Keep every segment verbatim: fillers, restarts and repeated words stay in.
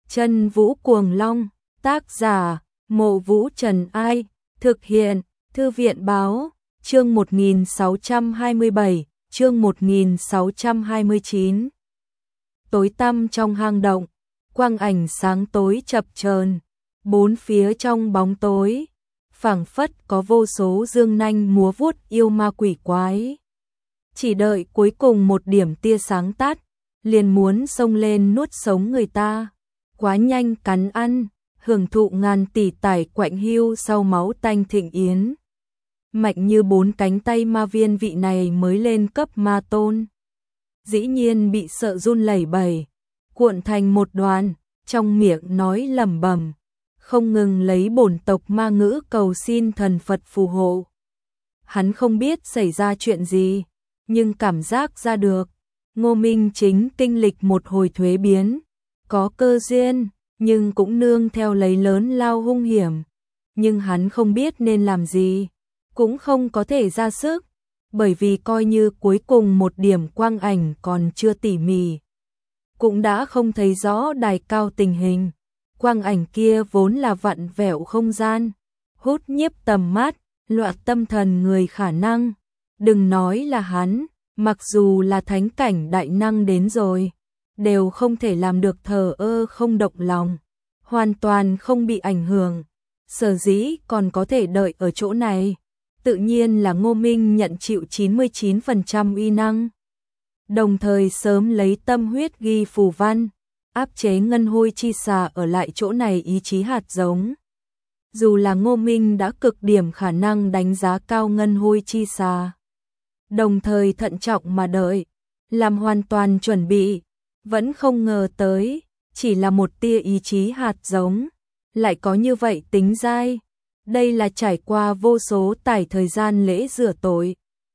Chân Vũ Cuồng Long, tác giả, Mộ Vũ Trần Ai, thực hiện, Thư viện Báo, chương một nghìn sáu trăm hai mươi bảy, chương một nghìn sáu trăm hai mươi chín. Tối tăm trong hang động, quang ảnh sáng tối chập chờn, bốn phía trong bóng tối, phảng phất có vô số dương nanh múa vuốt yêu ma quỷ quái. Chỉ đợi cuối cùng một điểm tia sáng tắt, liền muốn xông lên nuốt sống người ta. Quá nhanh cắn ăn, hưởng thụ ngàn tỷ tải quạnh hiu sau máu tanh thịnh yến. Mạnh như bốn cánh tay ma viên vị này mới lên cấp ma tôn. Dĩ nhiên bị sợ run lẩy bẩy, cuộn thành một đoàn, trong miệng nói lẩm bẩm, không ngừng lấy bổn tộc ma ngữ cầu xin thần Phật phù hộ. Hắn không biết xảy ra chuyện gì, nhưng cảm giác ra được, Ngô Minh chính kinh lịch một hồi thuế biến, có cơ duyên, nhưng cũng nương theo lấy lớn lao hung hiểm. Nhưng hắn không biết nên làm gì, cũng không có thể ra sức, bởi vì coi như cuối cùng một điểm quang ảnh còn chưa tỉ mỉ, cũng đã không thấy rõ đài cao tình hình. Quang ảnh kia vốn là vặn vẹo không gian, hút nhiếp tầm mắt, loạn tâm thần người khả năng. Đừng nói là hắn, mặc dù là thánh cảnh đại năng đến rồi, đều không thể làm được thờ ơ không động lòng, hoàn toàn không bị ảnh hưởng. Sở dĩ còn có thể đợi ở chỗ này, tự nhiên là Ngô Minh nhận chịu chín mươi chín phần trăm uy năng, đồng thời sớm lấy tâm huyết ghi phù văn, áp chế ngân hôi chi xà ở lại chỗ này ý chí hạt giống. Dù là Ngô Minh đã cực điểm khả năng đánh giá cao ngân hôi chi xà, đồng thời thận trọng mà đợi, làm hoàn toàn chuẩn bị, vẫn không ngờ tới, chỉ là một tia ý chí hạt giống, lại có như vậy tính dai. Đây là trải qua vô số tải thời gian lễ rửa tội.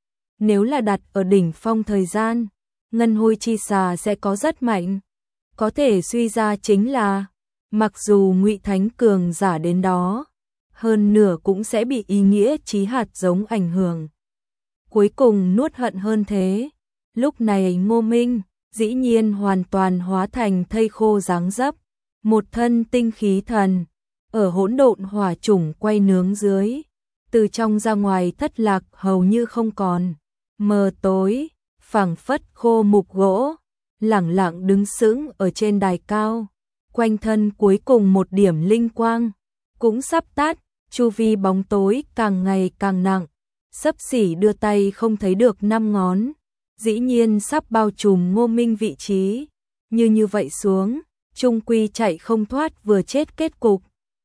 Nếu là đặt ở đỉnh phong thời gian, ngân hôi chi xà sẽ có rất mạnh. Có thể suy ra chính là, mặc dù Ngụy Thánh cường giả đến đó, hơn nửa cũng sẽ bị ý nghĩa chí hạt giống ảnh hưởng. Cuối cùng nuốt hận hơn thế. Lúc này Ngô Minh dĩ nhiên hoàn toàn hóa thành thây khô dáng dấp, một thân tinh khí thần, ở hỗn độn hỏa chủng quay nướng dưới, từ trong ra ngoài thất lạc hầu như không còn, mờ tối, phảng phất khô mục gỗ, lẳng lặng đứng sững ở trên đài cao, quanh thân cuối cùng một điểm linh quang, cũng sắp tắt, chu vi bóng tối càng ngày càng nặng, xấp xỉ đưa tay không thấy được năm ngón, dĩ nhiên sắp bao trùm Ngô Minh vị trí, như như vậy xuống, chung quy chạy không thoát vừa chết kết cục.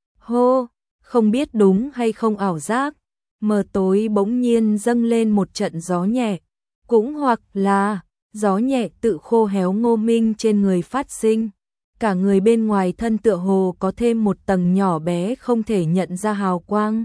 Hô, không biết đúng hay không ảo giác, mờ tối bỗng nhiên dâng lên một trận gió nhẹ, cũng hoặc là gió nhẹ tự khô héo Ngô Minh trên người phát sinh, cả người bên ngoài thân tựa hồ có thêm một tầng nhỏ bé không thể nhận ra hào quang.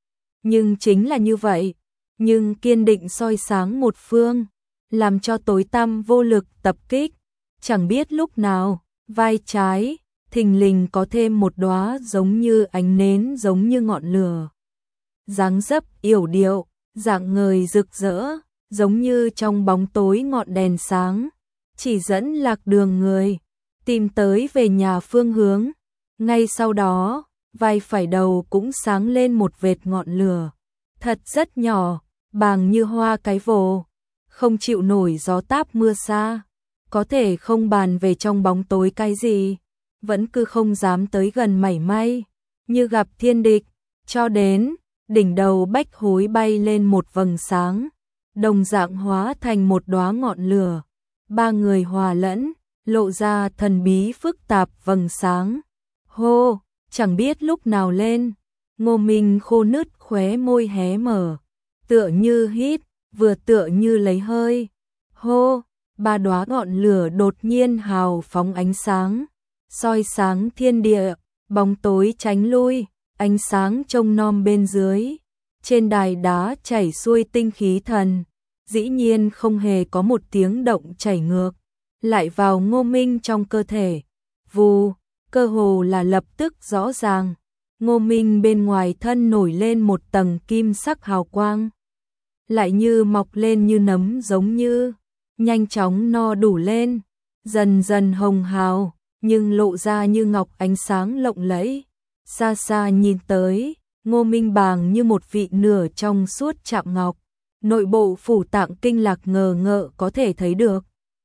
Nhưng chính là như vậy, nhưng kiên định soi sáng một phương, làm cho tối tăm vô lực tập kích, chẳng biết lúc nào, vai trái thình lình có thêm một đóa giống như ánh nến giống như ngọn lửa. Dáng dấp yểu điệu, dạng người rực rỡ, giống như trong bóng tối ngọn đèn sáng, chỉ dẫn lạc đường người, tìm tới về nhà phương hướng. Ngay sau đó, vai phải đầu cũng sáng lên một vệt ngọn lửa, thật rất nhỏ, bàng như hoa cái vồ, không chịu nổi gió táp mưa xa, có thể không bàn về trong bóng tối cái gì, vẫn cứ không dám tới gần mảy may, như gặp thiên địch, cho đến đỉnh đầu bách hối bay lên một vầng sáng, đồng dạng hóa thành một đóa ngọn lửa, ba người hòa lẫn, lộ ra thần bí phức tạp vầng sáng. Hô, chẳng biết lúc nào lên, Ngô Minh khô nứt khóe môi hé mở, tựa như hít, vừa tựa như lấy hơi. Hô, ba đóa ngọn lửa đột nhiên hào phóng ánh sáng, soi sáng thiên địa, bóng tối tránh lui, ánh sáng trông nom bên dưới. Trên đài đá chảy xuôi tinh khí thần, dĩ nhiên không hề có một tiếng động chảy ngược, lại vào Ngô Minh trong cơ thể. Vù, cơ hồ là lập tức rõ ràng, Ngô Minh bên ngoài thân nổi lên một tầng kim sắc hào quang, lại như mọc lên như nấm giống như, nhanh chóng no đủ lên, dần dần hồng hào, nhưng lộ ra như ngọc ánh sáng lộng lẫy. Xa xa nhìn tới, Ngô Minh Bàng như một vị nửa trong suốt chạm ngọc, nội bộ phủ tạng kinh lạc ngờ ngợ có thể thấy được.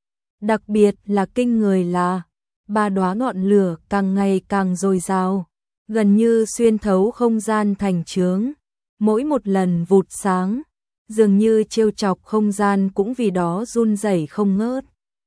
Đặc biệt là kinh người là ba đóa ngọn lửa càng ngày càng dồi dào, gần như xuyên thấu không gian thành chướng, mỗi một lần vụt sáng, dường như trêu chọc không gian cũng vì đó run rẩy không ngớt.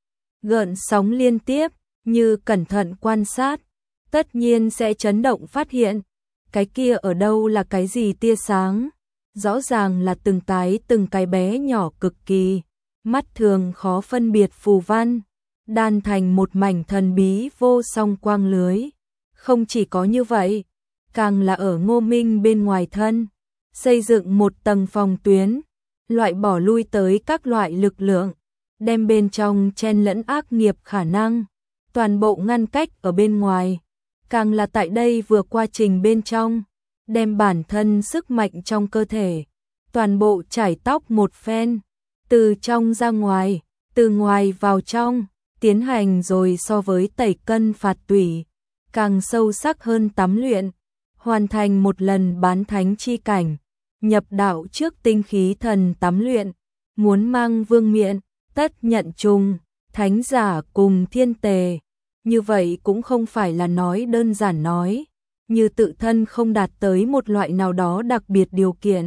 Gợn sóng liên tiếp, như cẩn thận quan sát, tất nhiên sẽ chấn động phát hiện, cái kia ở đâu là cái gì tia sáng, rõ ràng là từng cái từng cái bé nhỏ cực kỳ, mắt thường khó phân biệt phù văn, đan thành một mảnh thần bí vô song quang lưới. Không chỉ có như vậy, càng là ở Ngô Minh bên ngoài thân, xây dựng một tầng phòng tuyến, loại bỏ lui tới các loại lực lượng, đem bên trong chen lẫn ác nghiệp khả năng, toàn bộ ngăn cách ở bên ngoài, càng là tại đây vừa quá trình bên trong, đem bản thân sức mạnh trong cơ thể, toàn bộ trải tóc một phen, từ trong ra ngoài, từ ngoài vào trong, tiến hành rồi so với tẩy cân phạt tủy, càng sâu sắc hơn tắm luyện, hoàn thành một lần bán thánh chi cảnh, nhập đạo trước tinh khí thần tắm luyện, muốn mang vương miện, tất nhận chung, thánh giả cùng thiên tề. Như vậy cũng không phải là nói đơn giản nói, như tự thân không đạt tới một loại nào đó đặc biệt điều kiện.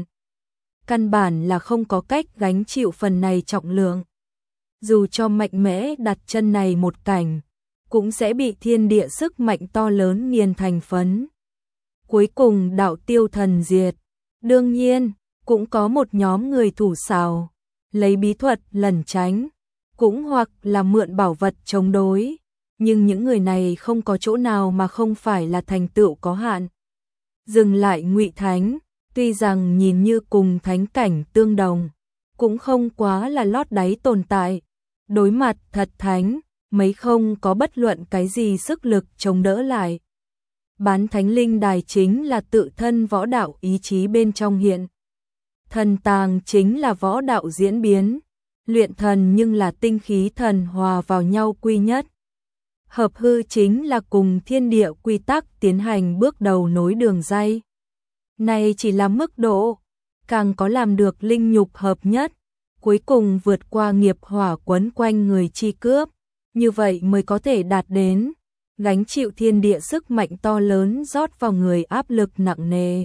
Căn bản là không có cách gánh chịu phần này trọng lượng. Dù cho mạnh mẽ đặt chân này một cảnh, cũng sẽ bị thiên địa sức mạnh to lớn nghiền thành phấn. Cuối cùng đạo tiêu thần diệt. Đương nhiên, cũng có một nhóm người thủ xào, lấy bí thuật lẩn tránh, cũng hoặc là mượn bảo vật chống đối. Nhưng những người này không có chỗ nào mà không phải là thành tựu có hạn. Dừng lại Ngụy Thánh, tuy rằng nhìn như cùng thánh cảnh tương đồng, cũng không quá là lót đáy tồn tại. Đối mặt thật thánh, mấy không có bất luận cái gì sức lực chống đỡ lại. Bán thánh linh đài chính là tự thân võ đạo ý chí bên trong hiện. Thần tàng chính là võ đạo diễn biến, luyện thần nhưng là tinh khí thần hòa vào nhau quy nhất. Hợp hư chính là cùng thiên địa quy tắc tiến hành bước đầu nối đường ray. Này chỉ là mức độ, càng có làm được linh nhục hợp nhất, cuối cùng vượt qua nghiệp hỏa quấn quanh người chi cướp, như vậy mới có thể đạt đến, gánh chịu thiên địa sức mạnh to lớn rót vào người áp lực nặng nề.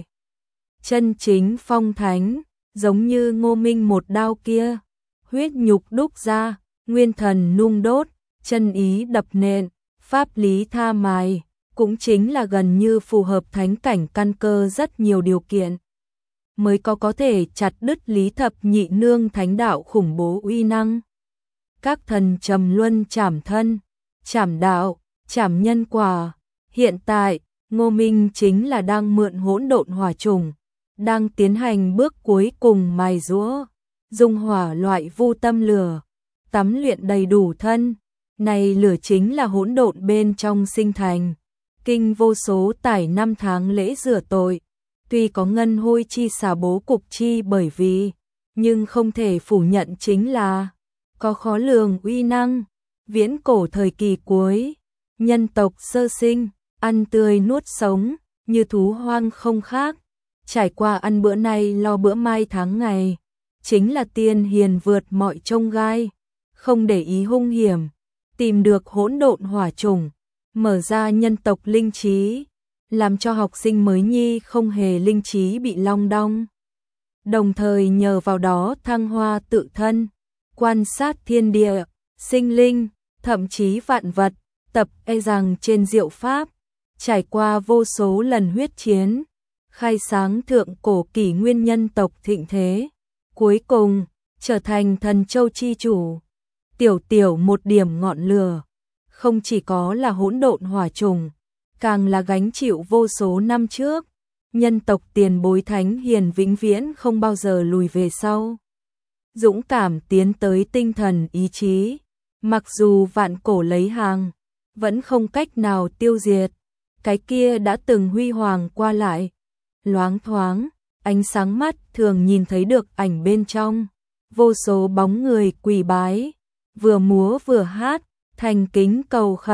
Chân chính phong thánh, giống như Ngô Minh một đao kia, huyết nhục đúc ra, nguyên thần nung đốt, chân ý đập nện, pháp lý tha mài, cũng chính là gần như phù hợp thánh cảnh căn cơ rất nhiều điều kiện, mới có có thể chặt đứt lý thập nhị nương thánh đạo khủng bố uy năng. Các thần trầm luân trảm thân, trảm đạo, trảm nhân quả, hiện tại, Ngô Minh chính là đang mượn hỗn độn hỏa trùng, đang tiến hành bước cuối cùng mài giũa, dung hỏa loại vu tâm lửa, tắm luyện đầy đủ thân. Này lửa chính là hỗn độn bên trong sinh thành, kinh vô số tải năm tháng lễ rửa tội, tuy có ngân hôi chi xả bố cục chi bởi vì, nhưng không thể phủ nhận chính là, có khó lường uy năng, viễn cổ thời kỳ cuối, nhân tộc sơ sinh, ăn tươi nuốt sống, như thú hoang không khác, trải qua ăn bữa nay lo bữa mai tháng ngày, chính là tiên hiền vượt mọi chông gai, không để ý hung hiểm. Tìm được hỗn độn hỏa trùng, mở ra nhân tộc linh trí, làm cho học sinh mới nhi không hề linh trí bị long đong. Đồng thời nhờ vào đó thăng hoa tự thân, quan sát thiên địa, sinh linh, thậm chí vạn vật, tập e rằng trên diệu pháp, trải qua vô số lần huyết chiến, khai sáng thượng cổ kỷ nguyên nhân tộc thịnh thế, cuối cùng trở thành thần châu chi chủ. Tiểu tiểu một điểm ngọn lửa, không chỉ có là hỗn độn hỏa trùng, càng là gánh chịu vô số năm trước, nhân tộc tiền bối thánh hiền vĩnh viễn không bao giờ lùi về sau. Dũng cảm tiến tới tinh thần ý chí, mặc dù vạn cổ lấy hàng, vẫn không cách nào tiêu diệt, cái kia đã từng huy hoàng qua lại, loáng thoáng, ánh sáng mắt thường nhìn thấy được ảnh bên trong, vô số bóng người quỳ bái. Vừa múa vừa hát, thành kính cầu khẩn,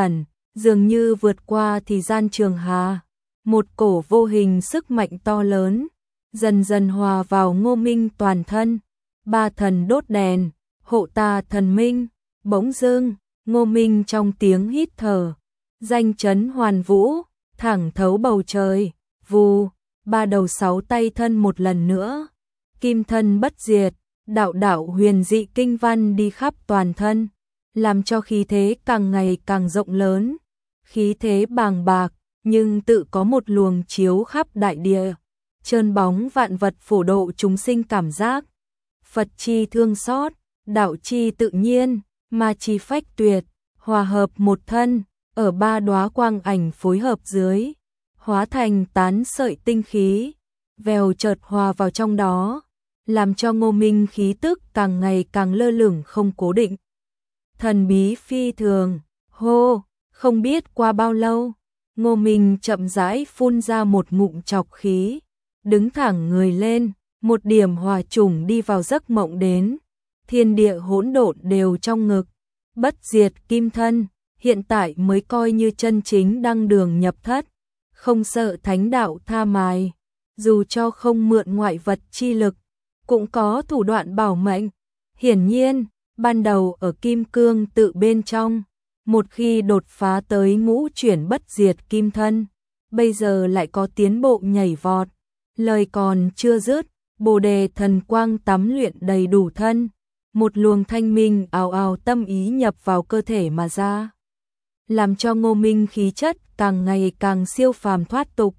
dường như vượt qua thì gian trường hà, một cổ vô hình sức mạnh to lớn, dần dần hòa vào Ngô Minh toàn thân. Ba thần đốt đèn, hộ ta thần minh, bỗng dưng, Ngô Minh trong tiếng hít thở, danh chấn hoàn vũ, thẳng thấu bầu trời, vù, ba đầu sáu tay thân một lần nữa, kim thân bất diệt, đạo đạo huyền dị kinh văn đi khắp toàn thân, làm cho khí thế càng ngày càng rộng lớn, khí thế bàng bạc, nhưng tự có một luồng chiếu khắp đại địa, trơn bóng vạn vật phổ độ chúng sinh cảm giác. Phật chi thương xót, đạo chi tự nhiên, ma chi phách tuyệt, hòa hợp một thân, ở ba đóa quang ảnh phối hợp dưới, hóa thành tán sợi tinh khí, vèo chợt hòa vào trong đó, làm cho Ngô Minh khí tức càng ngày càng lơ lửng không cố định. Thần bí phi thường, hô, không biết qua bao lâu, Ngô Minh chậm rãi phun ra một ngụm trọc khí, đứng thẳng người lên, một điểm hòa trùng đi vào giấc mộng đến, thiên địa hỗn độn đều trong ngực, bất diệt kim thân, hiện tại mới coi như chân chính đăng đường nhập thất, không sợ thánh đạo tha mài, dù cho không mượn ngoại vật chi lực, cũng có thủ đoạn bảo mệnh. Hiển nhiên, ban đầu ở kim cương tự bên trong, một khi đột phá tới ngũ chuyển bất diệt kim thân, bây giờ lại có tiến bộ nhảy vọt, lời còn chưa dứt, Bồ đề thần quang tắm luyện đầy đủ thân, một luồng thanh minh ào ào tâm ý nhập vào cơ thể mà ra, làm cho Ngô Minh khí chất càng ngày càng siêu phàm thoát tục,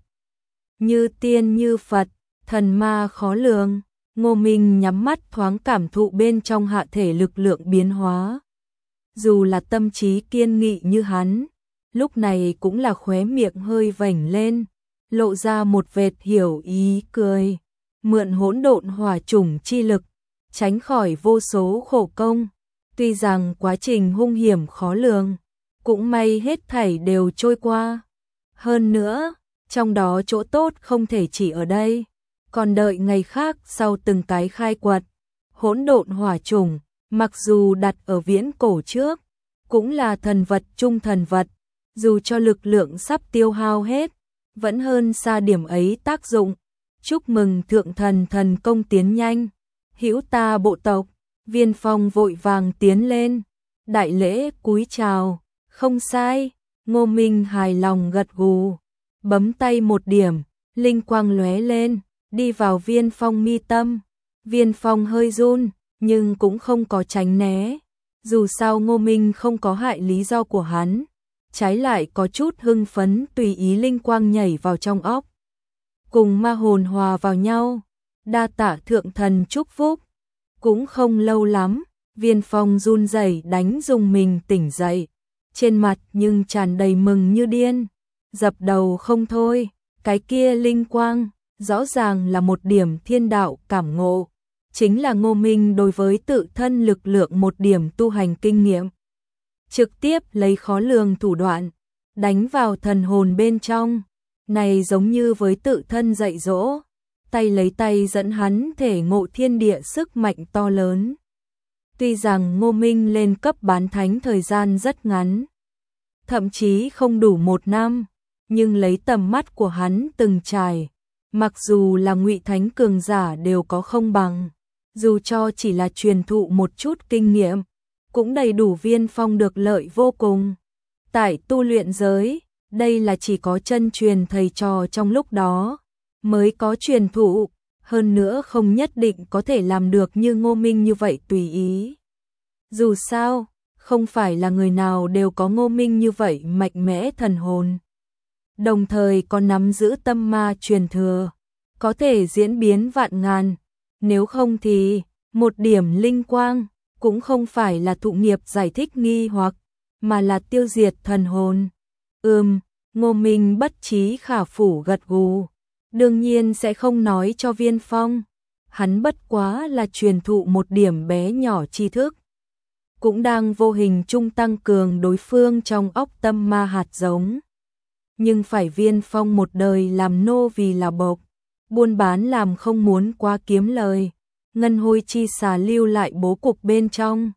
như tiên như Phật, thần ma khó lường. Ngô Minh nhắm mắt thoáng cảm thụ bên trong hạ thể lực lượng biến hóa. Dù là tâm trí kiên nghị như hắn, lúc này cũng là khóe miệng hơi vểnh lên, lộ ra một vệt hiểu ý cười, mượn hỗn độn hỏa chủng chi lực, tránh khỏi vô số khổ công. Tuy rằng quá trình hung hiểm khó lường, cũng may hết thảy đều trôi qua. Hơn nữa, trong đó chỗ tốt không thể chỉ ở đây, còn đợi ngày khác sau từng cái khai quật. Hỗn độn hỏa chủng, mặc dù đặt ở viễn cổ trước, cũng là thần vật trung thần vật, dù cho lực lượng sắp tiêu hao hết, vẫn hơn xa điểm ấy tác dụng. Chúc mừng thượng thần thần công tiến nhanh, hữu ta bộ tộc. Viên Phong vội vàng tiến lên, đại lễ cúi chào. Không sai, Ngô Minh hài lòng gật gù, bấm tay một điểm, linh quang lóe lên, đi vào Viên Phong mi tâm. Viên Phong hơi run, nhưng cũng không có tránh né, dù sao Ngô Minh không có hại lý do của hắn, trái lại có chút hưng phấn, tùy ý linh quang nhảy vào trong óc, cùng ma hồn hòa vào nhau. Đa tạ thượng thần chúc phúc. Cũng không lâu lắm, Viên Phong run rẩy đánh dùng mình tỉnh dậy, trên mặt nhưng tràn đầy mừng như điên, dập đầu không thôi. Cái kia linh quang rõ ràng là một điểm thiên đạo cảm ngộ, chính là Ngô Minh đối với tự thân lực lượng một điểm tu hành kinh nghiệm, trực tiếp lấy khó lường thủ đoạn đánh vào thần hồn bên trong, này giống như với tự thân dạy dỗ, tay lấy tay dẫn hắn thể ngộ thiên địa sức mạnh to lớn. Tuy rằng Ngô Minh lên cấp bán thánh thời gian rất ngắn, thậm chí không đủ một năm, nhưng lấy tầm mắt của hắn từng trải, mặc dù là ngụy thánh cường giả đều có không bằng, dù cho chỉ là truyền thụ một chút kinh nghiệm, cũng đầy đủ Viên Phong được lợi vô cùng. Tại tu luyện giới, đây là chỉ có chân truyền thầy trò trong lúc đó mới có truyền thụ, hơn nữa không nhất định có thể làm được như Ngô Minh như vậy tùy ý. Dù sao, không phải là người nào đều có Ngô Minh như vậy mạnh mẽ thần hồn, đồng thời còn nắm giữ tâm ma truyền thừa, có thể diễn biến vạn ngàn, nếu không thì một điểm linh quang cũng không phải là thụ nghiệp giải thích nghi hoặc, mà là tiêu diệt thần hồn. Ừm, Ngô Minh bất trí khả phủ gật gù, đương nhiên sẽ không nói cho Viên Phong, hắn bất quá là truyền thụ một điểm bé nhỏ tri thức, cũng đang vô hình trung tăng cường đối phương trong óc tâm ma hạt giống. Nhưng phải Viên Phong một đời làm nô vì là bộc, buôn bán làm không muốn quá kiếm lời, ngân hôi chi xà lưu lại bố cục bên trong,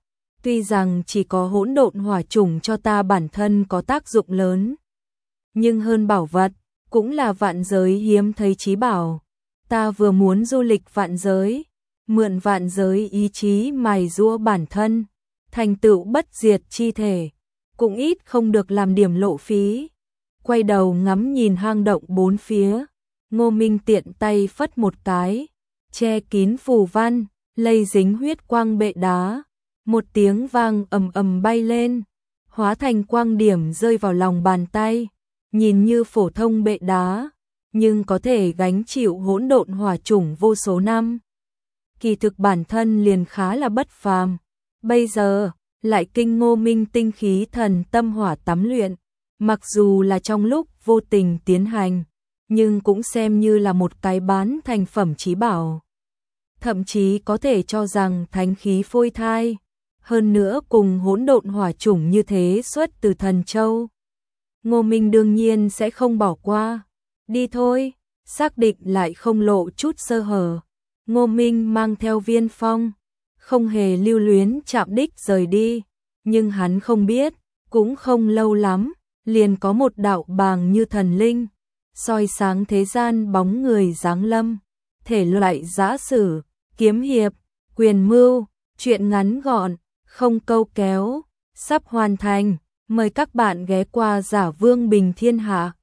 Tuy rằng chỉ có hỗn độn hỏa chủng cho ta bản thân có tác dụng lớn, nhưng hơn bảo vật, cũng là vạn giới hiếm thấy chí bảo. Ta vừa muốn du lịch vạn giới, mượn vạn giới ý chí mài giũa bản thân, thành tựu bất diệt chi thể, cũng ít không được làm điểm lộ phí. Quay đầu ngắm nhìn hang động bốn phía, Ngô Minh tiện tay phất một cái, che kín phù văn, lây dính huyết quang bệ đá, một tiếng vang ầm ầm bay lên, hóa thành quang điểm rơi vào lòng bàn tay, nhìn như phổ thông bệ đá, nhưng có thể gánh chịu hỗn độn hỏa chủng vô số năm. Kỳ thực bản thân liền khá là bất phàm, bây giờ lại kinh Ngô Minh tinh khí thần tâm hỏa tắm luyện, mặc dù là trong lúc vô tình tiến hành, nhưng cũng xem như là một cái bán thành phẩm chí bảo. Thậm chí có thể cho rằng thánh khí phôi thai, hơn nữa cùng hỗn độn hỏa chủng như thế xuất từ thần châu. Ngô Minh đương nhiên sẽ không bỏ qua. Đi thôi, xác định lại không lộ chút sơ hở. Ngô Minh mang theo Viên Phong, không hề lưu luyến chạm đích rời đi, nhưng hắn không biết, cũng không lâu lắm, liền có một đạo bàng như thần linh, soi sáng thế gian bóng người giáng lâm, thể loại giã sử, kiếm hiệp, quyền mưu, truyện ngắn gọn, không câu kéo, sắp hoàn thành, mời các bạn ghé qua Giả Vương Bình Thiên Hạ.